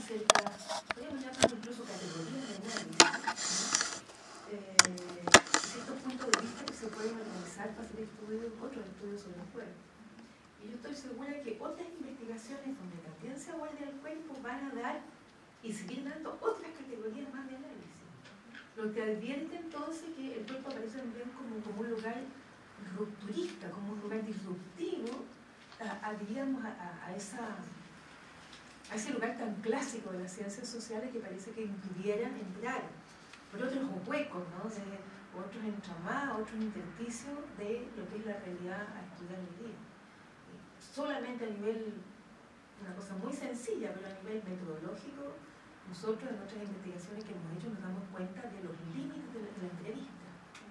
ciertas, podríamos llamar incluso categorías de análisis, ciertos puntos de vista que se pueden analizar para hacer otros estudios sobre el cuerpo. Y yo estoy segura que otras investigaciones donde también se aborda el cuerpo van a dar y seguir dando otras categorías más de análisis. Lo que advierte entonces que el cuerpo aparece también como un lugar rupturista, como un lugar disruptivo digamos, a ese lugar tan clásico de las ciencias sociales que parece que impidieran entrar por otros huecos, ¿no? De otros entramados, otros intersticios de lo que es la realidad a estudiar hoy día. Solamente a nivel, una cosa muy sencilla, pero a nivel metodológico, nosotros en nuestras investigaciones que hemos hecho nos damos cuenta de los límites de la entrevista.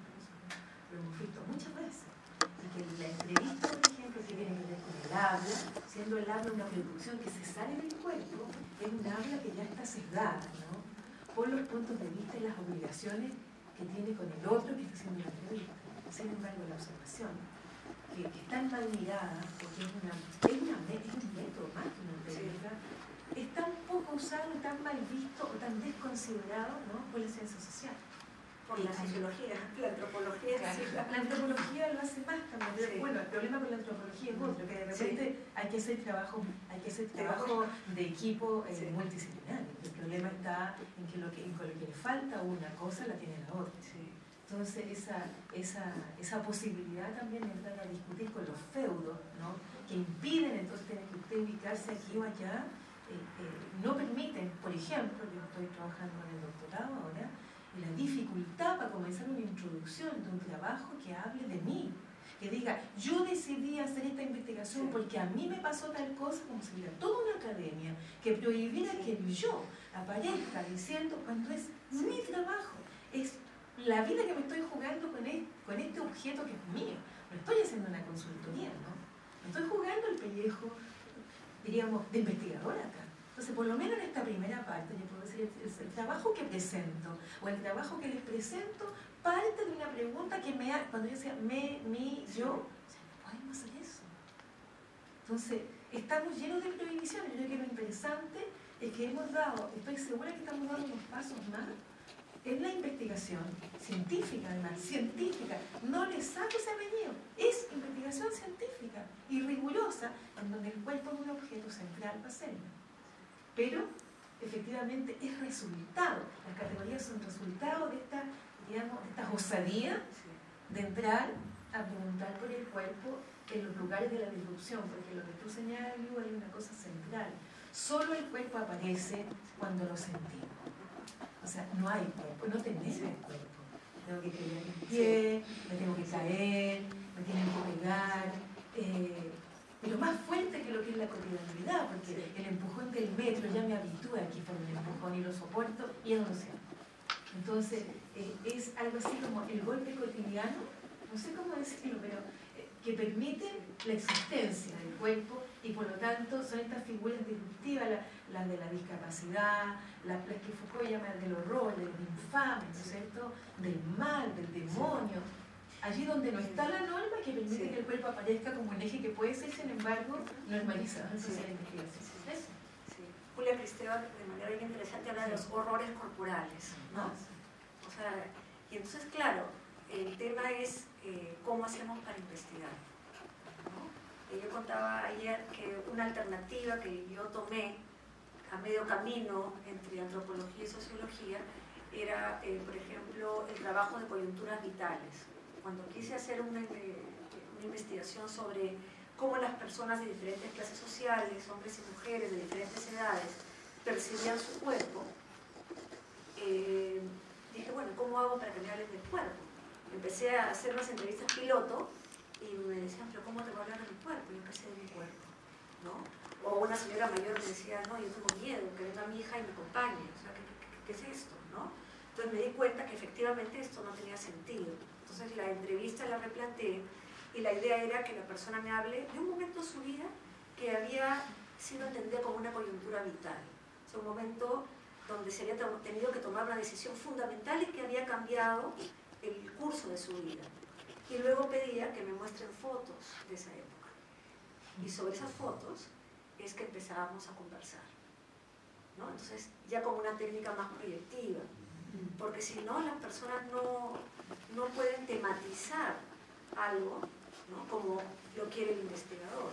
Lo hemos visto muchas veces. Y que la entrevista, por ejemplo, que tiene que ver con el habla, siendo el habla una producción que se sale del cuerpo, es un habla que ya está sesgada, ¿no? Por los puntos de vista y las obligaciones que tiene con el otro que está haciendo la entrevista. Sin embargo, la observación, que es tan mal mirada, porque es un método más que una entrevista, es tan poco usado, tan mal visto o tan desconsiderado, ¿no? Por la ciencia social. Por la sociología, la antropología. Claro, sí, la antropología lo hace más también. Sí. Bueno, el problema con la antropología es otro, que de repente hay que hacer trabajo de equipo multidisciplinario. El problema está en que con lo que le falta una cosa la tiene la otra. Sí. Entonces esa posibilidad también de entrar a discutir con los feudos, ¿no? Que impiden entonces tener que usted ubicarse aquí o allá, no permiten, por ejemplo, yo estoy trabajando en el doctorado ahora, y la dificultad para comenzar una introducción de un trabajo que hable de mí, que diga, yo decidí hacer esta investigación porque a mí me pasó tal cosa, como si hubiera toda una academia que prohibiera que yo aparezca diciendo cuando es mi trabajo, es la vida que me estoy jugando con este objeto que es mío. No estoy haciendo una consultoría, ¿no? Me estoy jugando el pellejo, diríamos, de investigadora acá. Entonces, por lo menos en esta primera parte, yo puedo decir, el trabajo que presento, o el trabajo que les presento, parte de una pregunta que cuando yo decía yo, o sea, no podemos hacer eso. Entonces, estamos llenos de prohibiciones. Yo creo que lo interesante es que estoy segura que estamos dando unos pasos más en la investigación científica, además, científica. No le saco ese apellido, es investigación científica y rigurosa, en donde el cuerpo es un objeto central para hacerlo. Pero, efectivamente, es resultado. Las categorías son resultado de esta osadía de entrar a preguntar por el cuerpo en los lugares de la disrupción, porque lo que tú señalas, Lu, hay una cosa central. Solo el cuerpo aparece cuando lo sentimos. O sea, no hay cuerpo, no tenemos cuerpo. Tengo que quedar en pie, me tengo que caer, me tienen que pegar. Pero más fuerte que lo que es la cotidianidad, porque el empujón del metro ya me habitúa aquí por el empujón y lo soporto y no lo siento. Entonces, es algo así como el golpe cotidiano, no sé cómo decirlo, pero que permite la existencia del cuerpo y por lo tanto son estas figuras disruptivas, las de la discapacidad, las que Foucault llama del horror, del infame, ¿no es cierto?, del mal, del demonio. Allí donde no está la norma que permite que el cuerpo aparezca como un eje que puede ser, sin embargo, normalizado. Entonces, la investigación. Julia Kristeva, de manera bien interesante, habla de los horrores corporales, ¿no? O sea, y entonces, claro, el tema es cómo hacemos para investigar, ¿no? Yo contaba ayer que una alternativa que yo tomé a medio camino entre antropología y sociología era, por ejemplo, el trabajo de coyunturas vitales. Cuando quise hacer una investigación sobre cómo las personas de diferentes clases sociales, hombres y mujeres de diferentes edades, percibían su cuerpo, dije, bueno, ¿cómo hago para que me hablen del cuerpo? Empecé a hacer unas entrevistas piloto y me decían, pero ¿cómo te voy a hablar de mi cuerpo? Y yo empecé de mi cuerpo, ¿no? O una señora mayor me decía, no, yo tengo miedo, que venga mi hija y me acompañe. O sea, ¿qué es esto? ¿No? Entonces me di cuenta que efectivamente esto no tenía sentido. Entonces la entrevista la replanteé y la idea era que la persona me hable de un momento de su vida que había sido entendido como una coyuntura vital. O sea, un momento donde se había tenido que tomar una decisión fundamental y que había cambiado el curso de su vida. Y luego pedía que me muestren fotos de esa época. Y sobre esas fotos es que empezábamos a conversar. ¿no? Entonces, ya como una técnica más proyectiva, porque si no, las personas no pueden tematizar algo, ¿no? Como lo quiere el investigador.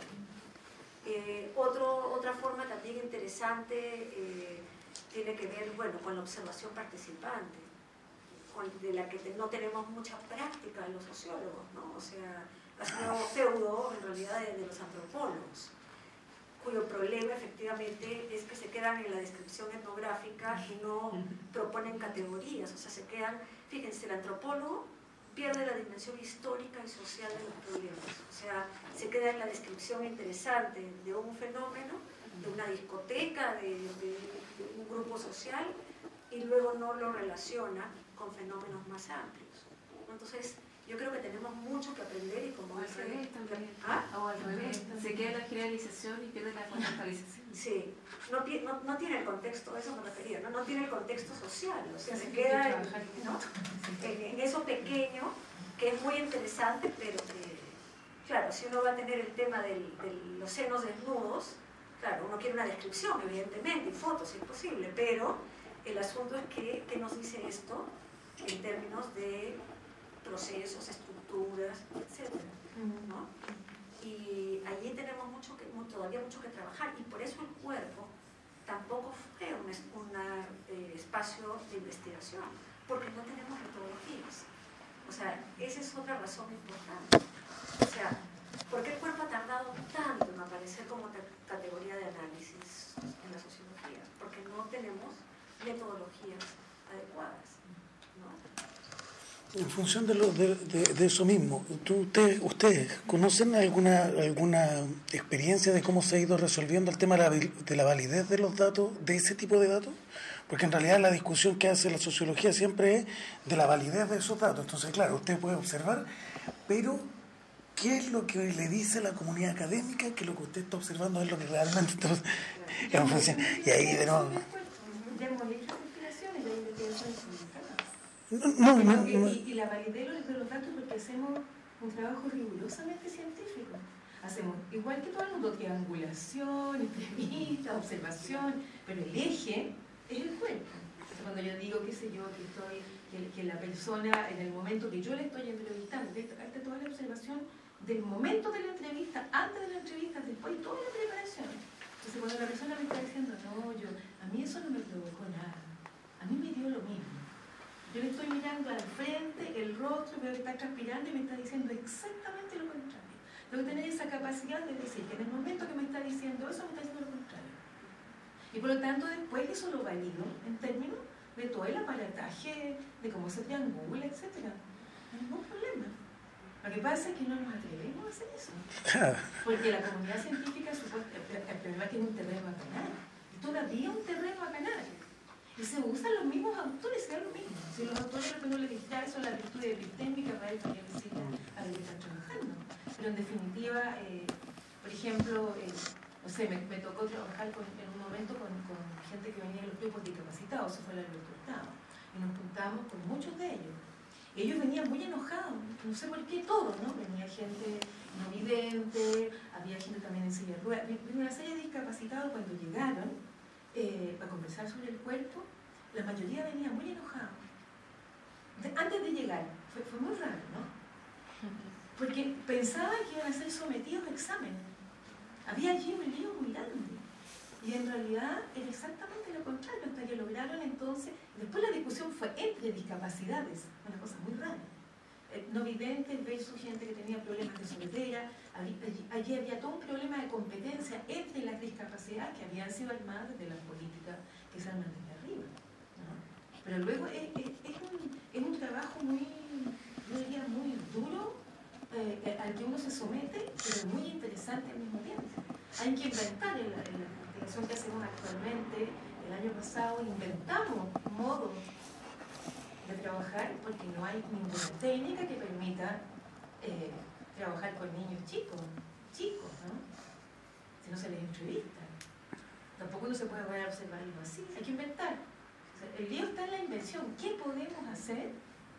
Otra forma también interesante tiene que ver, bueno, con la observación participante, de la que no tenemos mucha práctica los sociólogos, ¿no? O sea, es un nuevo feudo en realidad de los antropólogos, cuyo problema efectivamente es que se quedan en la descripción etnográfica y no proponen categorías, o sea, se quedan, fíjense, el antropólogo pierde la dimensión histórica y social de los problemas, o sea, se queda en la descripción interesante de un fenómeno, de una discoteca, de un grupo social, y luego no lo relaciona con fenómenos más amplios. Entonces, yo creo que tenemos mucho que aprender y como... O al revés también. ¿Ah? O al revés, se queda la generalización y pierde la contextualización. Sí, no tiene el contexto, a eso me refería, no tiene el contexto social, o sea, se queda en eso pequeño, que es muy interesante, pero que, claro, si uno va a tener el tema de los senos desnudos, claro, uno quiere una descripción, evidentemente, y fotos, si es posible, pero el asunto es que nos dice esto en términos de procesos, estructuras, etc., ¿no? Y allí tenemos todavía mucho que trabajar, y por eso el cuerpo tampoco fue un espacio de investigación, porque no tenemos metodologías. O sea, esa es otra razón importante. O sea, ¿por qué el cuerpo ha tardado tanto en aparecer como categoría de análisis en la sociología? Porque no tenemos metodologías adecuadas, ¿no? En función de eso mismo, ¿ustedes conocen alguna experiencia de cómo se ha ido resolviendo el tema de la validez de los datos, de ese tipo de datos? Porque en realidad la discusión que hace la sociología siempre es de la validez de esos datos. Entonces, claro, usted puede observar, pero ¿qué es lo que le dice la comunidad académica? Que lo que usted está observando es lo que realmente está en función. Y ahí de nuevo... Y la validez de los datos porque hacemos un trabajo rigurosamente científico. Hacemos, igual que todo el mundo, triangulación, entrevista, observación, pero el eje es el cuerpo. Entonces, cuando yo digo, qué sé yo, que la persona, en el momento que yo le estoy entrevistando, de toda la observación del momento de la entrevista, antes de la entrevista, después, toda la preparación. Entonces, cuando la persona me está diciendo, no, a mí eso no me provocó nada, a mí me dio lo mismo. Yo le estoy mirando al frente, el rostro, veo que está transpirando y me está diciendo exactamente lo contrario. Tengo que tener esa capacidad de decir que en el momento que me está diciendo eso, me está diciendo lo contrario. Y por lo tanto, después eso lo valido en términos de todo el aparataje, de cómo se triangula, etc. No hay ningún problema. Lo que pasa es que no nos atrevemos a hacer eso. Porque la comunidad científica, el problema es que es un terreno a ganar. Es todavía un terreno a ganar. Y se usan los mismos autores, se da lo mismo. Si los autores lo que no les distrae son las virtudes epistémicas para eso que necesitan a lo que están trabajando. Pero en definitiva, por ejemplo, no sé, me tocó trabajar en un momento con gente que venía de los grupos discapacitados, eso fue la Alberto Hurtado, y nos juntamos con muchos de ellos. Ellos venían muy enojados, no sé por qué, todos, ¿no? Venía gente no vidente, había gente también en silla de ruedas, una serie de discapacitados cuando llegaron para conversar sobre el cuerpo, la mayoría venía muy enojada. Antes de llegar, fue muy raro, ¿no? Porque pensaban que iban a ser sometidos a exámenes. Había allí un lío muy grande. Y en realidad era exactamente lo contrario, hasta que lograron entonces... Después la discusión fue entre discapacidades, una cosa muy rara. No videntes versus gente que tenía problemas de sordera. Allí había todo un problema de competencia entre las discapacidades que habían sido armadas desde las políticas que se arman desde arriba, ¿no? Pero luego es un trabajo muy, yo diría, muy duro al que uno se somete, pero muy interesante al mismo tiempo. Hay que inventar en la investigación que hacemos actualmente. El año pasado inventamos modos de trabajar porque no hay ninguna técnica que permita trabajar con niños chicos, ¿no? Si no se les entrevista. Tampoco uno se puede poner a observarlo así, hay que inventar. O sea, el lío está en la invención. ¿Qué podemos hacer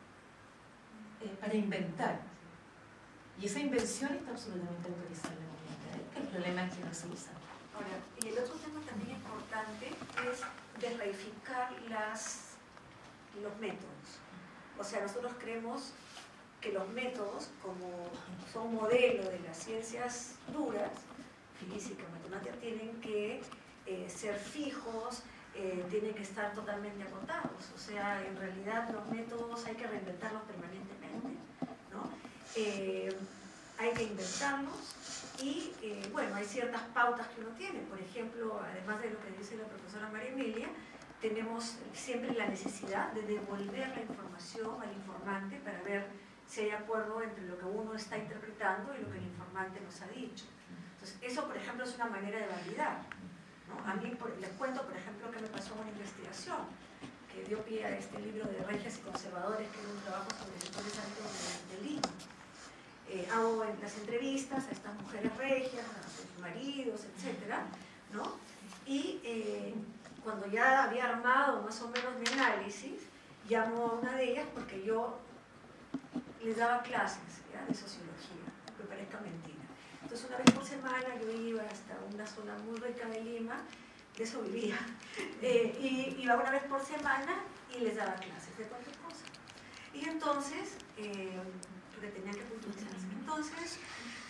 para inventar? Y esa invención está absolutamente autorizada en la comunidad. El problema es que no se usa. Ahora, y el otro tema también es importante es desreificar los métodos. O sea, nosotros creemos que los métodos, como son modelo de las ciencias duras, física, matemática, tienen que ser fijos, tienen que estar totalmente acotados. O sea, en realidad los métodos hay que reinventarlos permanentemente, ¿no? Hay que inventarlos y, bueno, hay ciertas pautas que uno tiene. Por ejemplo, además de lo que dice la profesora María Emilia, tenemos siempre la necesidad de devolver la información al informante para ver si hay acuerdo entre lo que uno está interpretando y lo que el informante nos ha dicho. Entonces, eso, por ejemplo, es una manera de validar, ¿no? A mí, les cuento, por ejemplo, qué me pasó en una investigación que dio pie a este libro de Regias y Conservadores, que es un trabajo sobre sectores altos de Lima. Hago las entrevistas a estas mujeres regias, a sus maridos, etcétera, ¿no? Y cuando ya había armado más o menos mi análisis, llamo a una de ellas porque yo les daba clases, ¿ya?, de sociología, aunque parezca mentira. Entonces, una vez por semana yo iba hasta una zona muy rica de Lima, de eso vivía, y iba una vez por semana y les daba clases de cualquier cosa. Y entonces, porque tenían que puntualizarse, entonces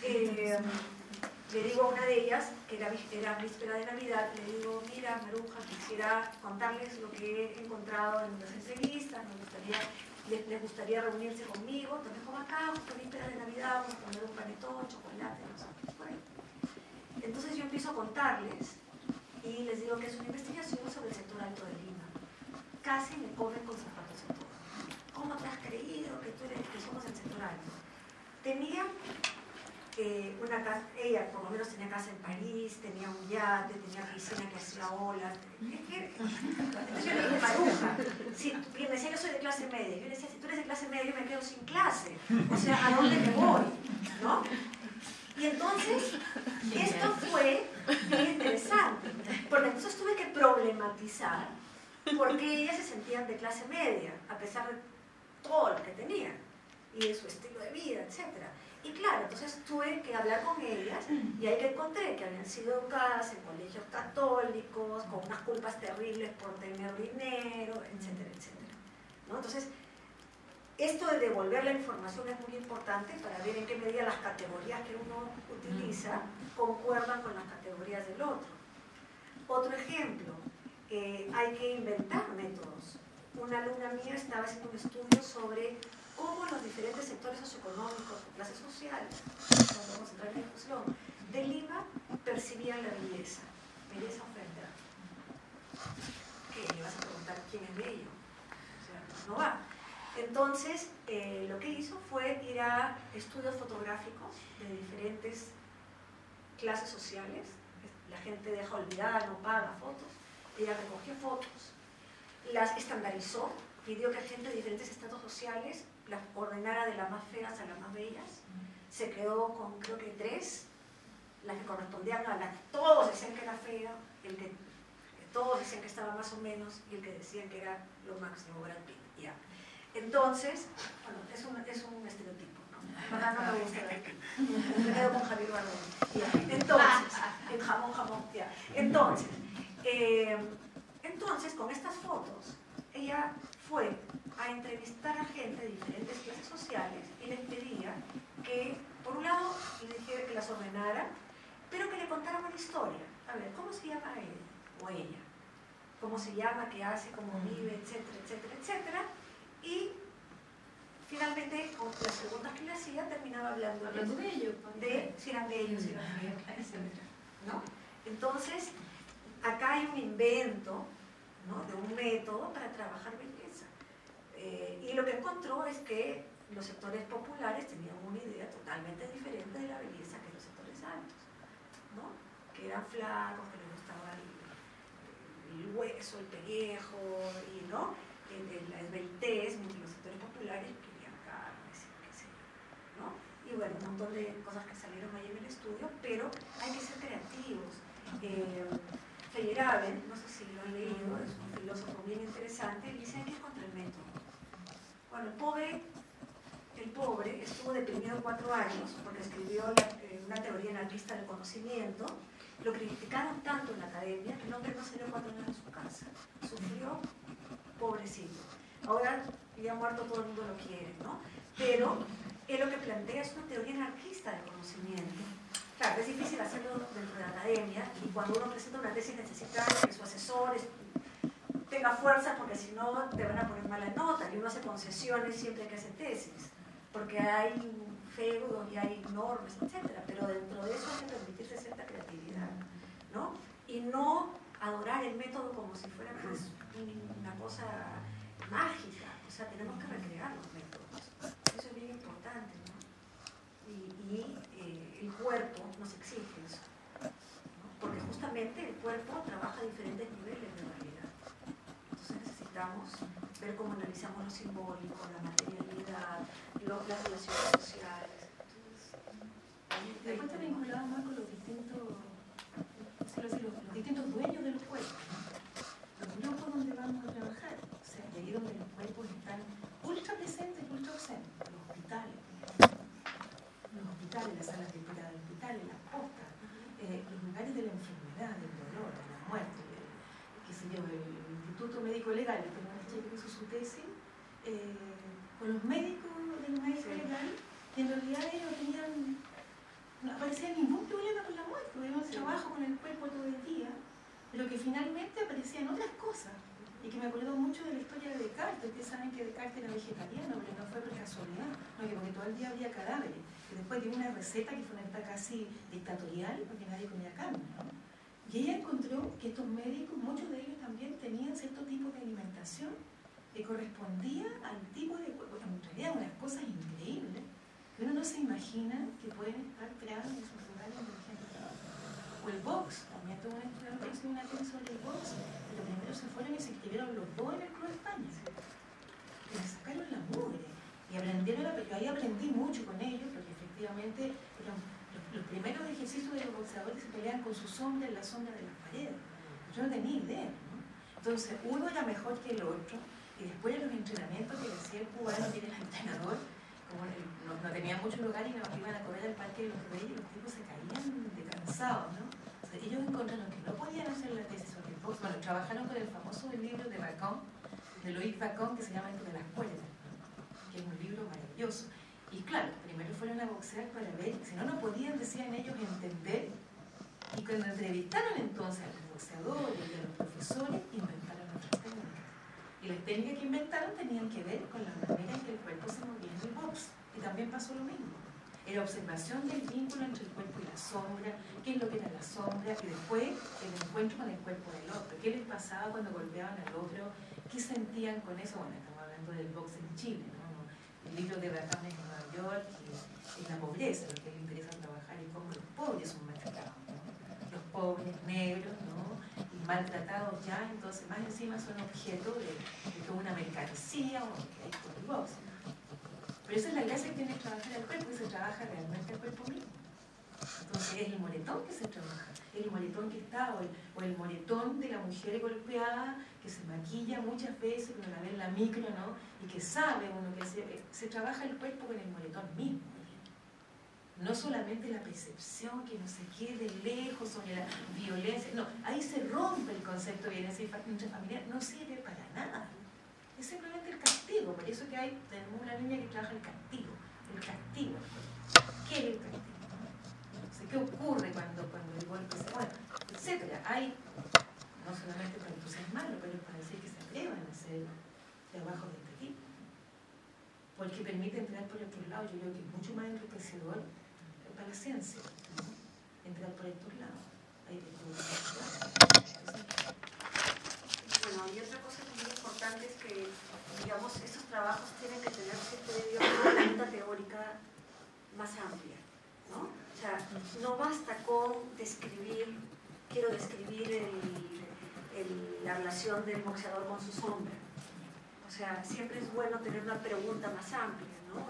le digo a una de ellas, que era víspera de Navidad, le digo: mira, Maruja, quisiera contarles lo que he encontrado en las entrevistas, les gustaría reunirse conmigo, también como acá, justo víspera de Navidad, vamos a comer un panetón, chocolate, no sé. Bueno, entonces yo empiezo a contarles y les digo que es una investigación sobre el sector alto de Lima. Casi me comen con zapatos en todo. ¿Cómo te has creído que somos el sector alto? Tenía una casa, ella por lo menos tenía casa en París, tenía un yate, tenía piscina que hacía olas. Entonces yo le dije: Maruja, y me decía: yo soy de clase media. Yo le decía: si tú eres de clase media, yo me quedo sin clase. O sea, ¿a dónde me voy? ¿No? Y entonces, esto fue muy interesante, porque entonces tuve que problematizar por qué ellas se sentían de clase media, a pesar de todo lo que tenían, y de su estilo de vida, etc. Y claro, entonces tuve que hablar con ellas, y ahí que encontré que habían sido educadas en colegios católicos, con unas culpas terribles por tener dinero, etcétera, etcétera, ¿no? Entonces, esto de devolver la información es muy importante para ver en qué medida las categorías que uno utiliza concuerdan con las categorías del otro. Otro ejemplo, hay que inventar métodos. Una alumna mía estaba haciendo un estudio sobre cómo los diferentes sectores socioeconómicos o clases sociales, cuando vamos a entrar en la discusión, de Lima percibían la belleza frente a. ¿Qué? Le vas a preguntar quién es bello. O sea, no va. Entonces, lo que hizo fue ir a estudios fotográficos de diferentes clases sociales. La gente deja olvidada, no paga fotos. Ella recogió fotos, las estandarizó, pidió que gente de diferentes estratos sociales las ordenara de las más feas a las más bellas. Se quedó con, creo que 3, las que correspondían a las que todos decían que era fea, el que todos decían que estaba más o menos, y el que decían que era lo máximo, Brad Pitt. Ya. Entonces, bueno, es un estereotipo, ¿no? Para no me gusta ver. Me quedo con Javier Bardem. Entonces, el jamón, ya. Entonces, con estas fotos, ella fue a entrevistar a gente de diferentes clases sociales y les pedía que, por un lado, le dijera que las ordenara, pero que le contara una historia. A ver, ¿cómo se llama él o ella? ¿Cómo se llama? ¿Qué hace? ¿Cómo vive? Etcétera, etcétera, etcétera. Y finalmente, con las preguntas que le hacía, terminaba hablando de ellos, de si eran bellos, si eran feos, etcétera, ¿no? Entonces, acá hay un invento, ¿no?, de un método para trabajar belleza. Y lo que encontró es que los sectores populares tenían una idea totalmente diferente de la belleza que los sectores altos, ¿no? Que eran flacos, que les gustaba el hueso, el pellejo, y, ¿no?, la esbeltez, mientras los sectores populares querían carnes, qué sé yo, ¿no? Y bueno, un montón de cosas que salieron ahí en el estudio, pero hay que ser creativos. Feyerabend, no sé si lo han leído, es un filósofo bien interesante, y dice: hay que ir contra el método. Bueno, el pobre estuvo deprimido 4 años porque escribió una teoría anarquista del conocimiento, lo criticaron tanto en la academia que el hombre no salió 4 años de su casa. Sufrió, pobrecito. Ahora ya muerto todo el mundo lo quiere, ¿no? Pero él lo que plantea es una teoría anarquista del conocimiento. Claro, es difícil hacerlo dentro de la academia y cuando uno presenta una tesis necesita que su asesor tenga fuerza porque si no te van a poner mala nota y uno hace concesiones siempre que hace tesis porque hay feudos y hay normas, etc. Pero dentro de eso hay que permitirse cierta creatividad, ¿no? Y no adorar el método como si fuera pues, una cosa mágica. O sea, tenemos que recrear los métodos. Eso es bien importante, ¿no? Y el cuerpo nos exige eso, ¿no? Porque justamente el cuerpo trabaja a diferentes niveles de realidad. Entonces necesitamos ver cómo analizamos lo simbólico, la materialidad, las relaciones sociales. Entonces, después está vinculado más con los distintos dueños de los cuerpos, ¿no? Los grupos donde vamos a trabajar, o sea, de ahí donde los cuerpos están ultra presentes, ultra ausentes, los hospitales, las salas de terapia de hospitales, las postas, los lugares de la enfermedad, del dolor, de la muerte, qué sé yo, el Instituto Médico Legal, que tengo una chica que hizo su tesis, con los médicos del médico legal, y en realidad ellos no aparecía ningún problema con la muerte, tuvimos trabajo con el cuerpo todo el día, pero que finalmente aparecían otras cosas. Y que me acuerdo mucho de la historia de Descartes. Ustedes saben que Descartes era vegetariano, pero no fue por casualidad, no, que porque todo el día había cadáveres. Y después dio una receta que fue una receta casi dictatorial, porque nadie comía carne, ¿no? Y ella encontró que estos médicos, muchos de ellos también tenían cierto tipo de alimentación que correspondía al tipo de cuerpo. En realidad, unas cosas increíbles que uno no se imagina que pueden estar creadas en sus lugares de gente. O el box, también tuvo una tesis sobre el box. Los primeros se fueron y se inscribieron los dos en el Club España. Y me sacaron la mugre. Y aprendieron, yo ahí aprendí mucho con ellos, porque efectivamente los primeros ejercicios de los boxeadores se pelean con su sombra en la sombra de las paredes. Yo no tenía idea, ¿no? Entonces, uno era mejor que el otro, y después de los entrenamientos que decía el cubano, que era el entrenador, como no tenía mucho lugar y nos iban a correr al Parque de los Reyes, los tipos se caían de cansados, ¿no? O sea, ellos encontraron que no podían hacer la tesis sobre el box. Bueno, trabajaron con el famoso libro de Bacon, de Loïc Bacon, que se llama Entre las cuerdas, ¿no? Que es un libro maravilloso. Y claro, primero fueron a boxear para ver, si no, no podían, decían ellos, entender. Y cuando entrevistaron entonces a los boxeadores y a los profesores, inventaron otras técnicas. Y las técnicas que inventaron tenían que ver con la manera en que el cuerpo se movía en el box. Y también pasó lo mismo. Era observación del vínculo entre el cuerpo y la sombra, qué es lo que era la sombra, y después el encuentro con el cuerpo del otro. ¿Qué les pasaba cuando golpeaban al otro? ¿Qué sentían con eso? Bueno, estamos hablando del box en Chile, ¿no? El libro de Bacon en Nueva York y la pobreza, lo que les interesa trabajar y cómo los pobres son maltratados, ¿no? Los pobres negros, ¿no? Y maltratados ya, entonces más encima son objeto de toda una mercancía o que hay por el box. Pero esa es la gracia que tiene que trabajar el cuerpo, y se trabaja realmente el cuerpo mismo. Entonces es el moretón que se trabaja, el moretón que está, o el moretón de la mujer golpeada, que se maquilla muchas veces, que uno la ve en la micro, ¿no? Y que sabe uno que se trabaja el cuerpo con el moretón mismo. No solamente la percepción, que no se quede lejos sobre la violencia, no, ahí se rompe el concepto de violencia intrafamiliar, no sirve para nada. Es simplemente el castigo, por eso que tenemos una línea que trabaja el castigo. ¿Qué es el castigo? O sea, ¿qué ocurre cuando el golpe se mueve? Etcétera. Hay, no solamente para entusiasmarlo, pero para decir que se atrevan a hacer trabajos de este tipo. Porque permite entrar por otro lado, yo creo que es mucho más enriquecedor para la ciencia, ¿no? Entrar por estos lados. Hay de todo. Bueno, y otra cosa muy importante es que, digamos, estos trabajos tienen que tener una herramienta teórica más amplia, ¿no? O sea, no basta con quiero describir la relación del boxeador con su sombra. O sea, siempre es bueno tener una pregunta más amplia, ¿no?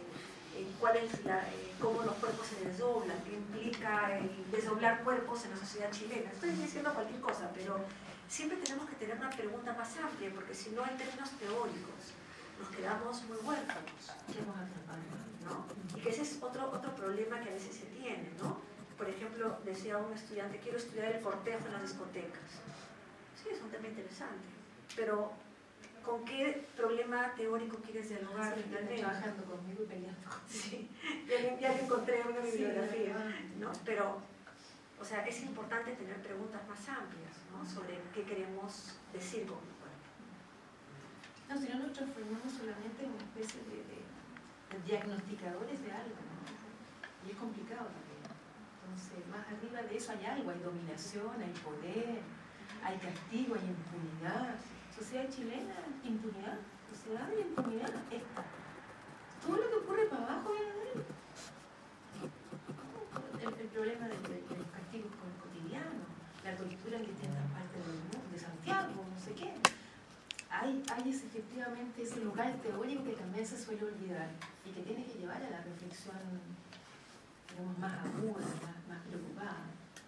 Cómo los cuerpos se desdoblan, qué implica el desdoblar cuerpos en la sociedad chilena. Estoy diciendo cualquier cosa, pero siempre tenemos que tener una pregunta más amplia, porque si no, en términos teóricos, nos quedamos muy huérfanos, ¿no? Y que ese es otro problema que a veces se tiene, ¿no? por ejemplo, decía un estudiante, quiero estudiar el cortejo en las discotecas. Sí, es un tema interesante, pero ¿con qué problema teórico quieres dialogar? Sí, trabajando conmigo y peleando. Sí, ya le encontré una bibliografía, ¿no? Pero, o sea, es importante tener preguntas más amplias, ¿no? Sobre qué queremos decir con el cuerpo. No, si no nos transformamos solamente en una especie de diagnosticadores de algo, ¿no? Y es complicado también. Entonces, más arriba de eso hay algo, hay dominación, hay poder, hay castigo, hay impunidad. Sociedad chilena, impunidad. Sociedad de impunidad, esta. Todo lo que ocurre para abajo viene de ahí. El problema de los castigos cotidianos, la tortura en distintas partes del mundo, de Santiago, no sé qué. Hay efectivamente ese lugar teórico que también se suele olvidar y que tiene que llevar a la reflexión, digamos, más aguda, más preocupada.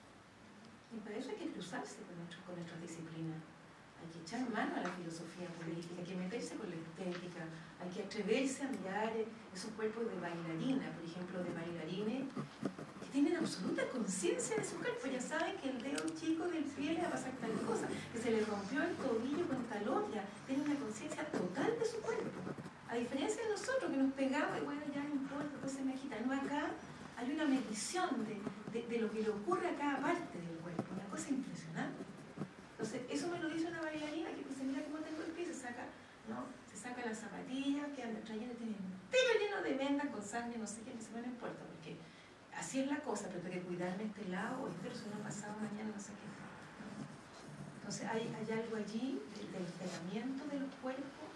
Y para eso hay que cruzarse con nuestras disciplinas. Hay que echar mano a la filosofía política, hay que meterse con la estética, hay que atreverse a mirar esos cuerpos de bailarina, por ejemplo, de bailarines que tienen absoluta conciencia de su cuerpo. Ya saben que el dedo chico del pie le va a pasar tal cosa, que se le rompió el tobillo con tal otra. Tienen una conciencia total de su cuerpo. A diferencia de nosotros que nos pegamos y bueno, ya no importa, entonces me agita. No, acá hay una medición de lo que le ocurre a cada parte del cuerpo, una cosa impresionante. Entonces, eso me lo dice una bailarina que dice, mira cómo tengo el pie, se saca las zapatillas que anda trayendo, tiene entero lleno de vendas con sangre, no sé qué, no me importa, porque así es la cosa, pero tengo que cuidarme este lado, pero si no pasado mañana, no sé qué. Entonces, hay algo allí del pegamiento de los cuerpos,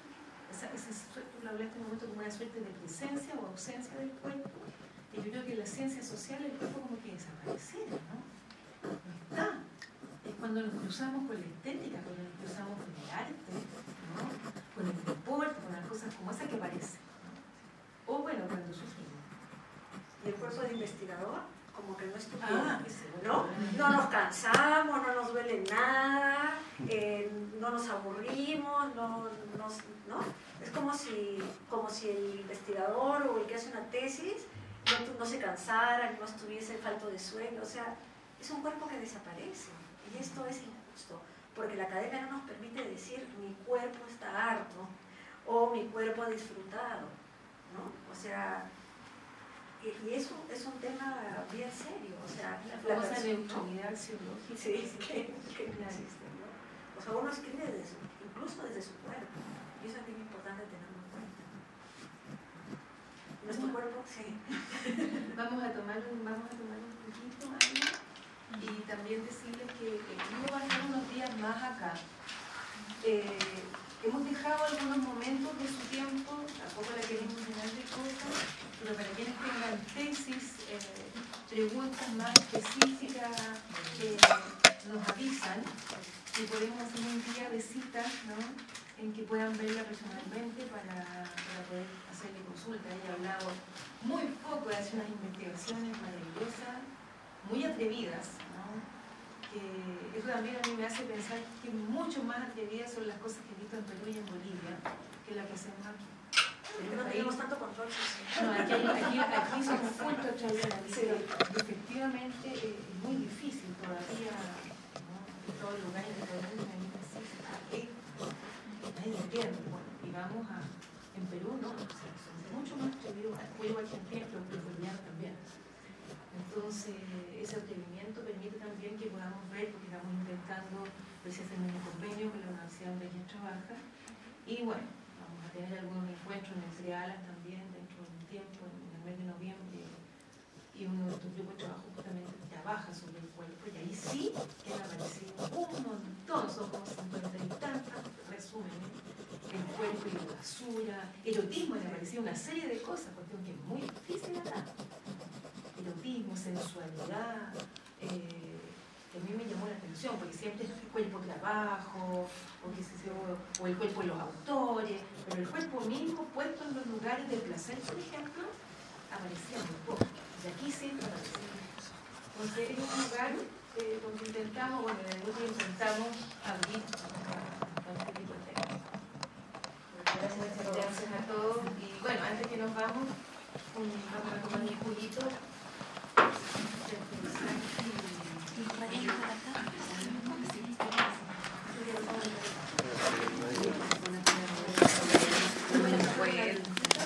tú lo hablaste en un momento como una suerte de presencia o ausencia del cuerpo, y yo creo que en la ciencia social el cuerpo como que desapareciera, ¿no? No está. Es cuando nos cruzamos con la estética, cuando nos cruzamos con el arte, ¿no? Con el deporte, con las cosas como esa que parece, ¿no? O bueno, cuando sufrimos. Y el cuerpo de investigador, como que no es tu ¿no? No nos cansamos, no nos duele nada, no nos aburrimos, ¿no? Es como si el investigador o el que hace una tesis no se cansara, no estuviese falto de sueño, o sea, es un cuerpo que desaparece. Y esto es injusto, porque la academia no nos permite decir mi cuerpo está harto o mi cuerpo ha disfrutado, ¿no? O sea, y eso es un tema bien serio, o sea, la famosa neutralidad axiológica. Sí, que existe, ¿no? O sea, uno escribe incluso desde su cuerpo, y eso es bien importante tenerlo en cuenta. Nuestro cuerpo, sí. Vamos a tomar un poquito, Ana. Y también decirles que uno va a estar unos días más acá. Hemos dejado algunos momentos de su tiempo, tampoco la queremos llenar de cosas, pero para quienes tengan tesis, preguntas más específicas, nos avisan y podemos hacer un día de citas, ¿no? En que puedan verla personalmente para poder hacerle consulta. Ella ha hablado muy poco, hace unas investigaciones maravillosas, muy atrevidas, ¿no? Eso también a mí me hace pensar que mucho más atrevidas son las cosas que he visto en Perú y en Bolivia que las que hacemos aquí. No tenemos tanto control. No, aquí somos ultra tradicionalistas. Efectivamente es muy difícil todavía, ¿no? En todos los lugares de todo el mundo nadie entiende. Bueno, y vamos en Perú, ¿no? O sea, son mucho más atrevidos, igual que Argentina, pero los bolivianos también. Entonces, ese atrevimiento permite también que podamos ver, porque estamos intentando ver si hacemos un convenio con la universidad donde ella trabaja, y bueno, vamos a tener algunos encuentros entre alas también dentro de un tiempo, en el mes de noviembre, y uno de estos grupos de trabajo justamente trabaja sobre el cuerpo, y ahí sí que han aparecido un montón, son como 50 y tantos resúmenes, el cuerpo y la basura, erotismo, han aparecido una serie de cosas, cuestión que es muy difícil hablar. Erotismo, sensualidad, que a mí me llamó la atención, porque siempre es el cuerpo trabajo, o el cuerpo de los autores, pero el cuerpo mismo puesto en los lugares de placer, por ejemplo, aparecía muy poco. Y aquí sí aparecía. Entonces es un lugar donde intentamos, bueno, en el grupo intentamos abrir este tipo de temas. Gracias a todos. Y bueno, antes que nos vamos a tomar un juguito.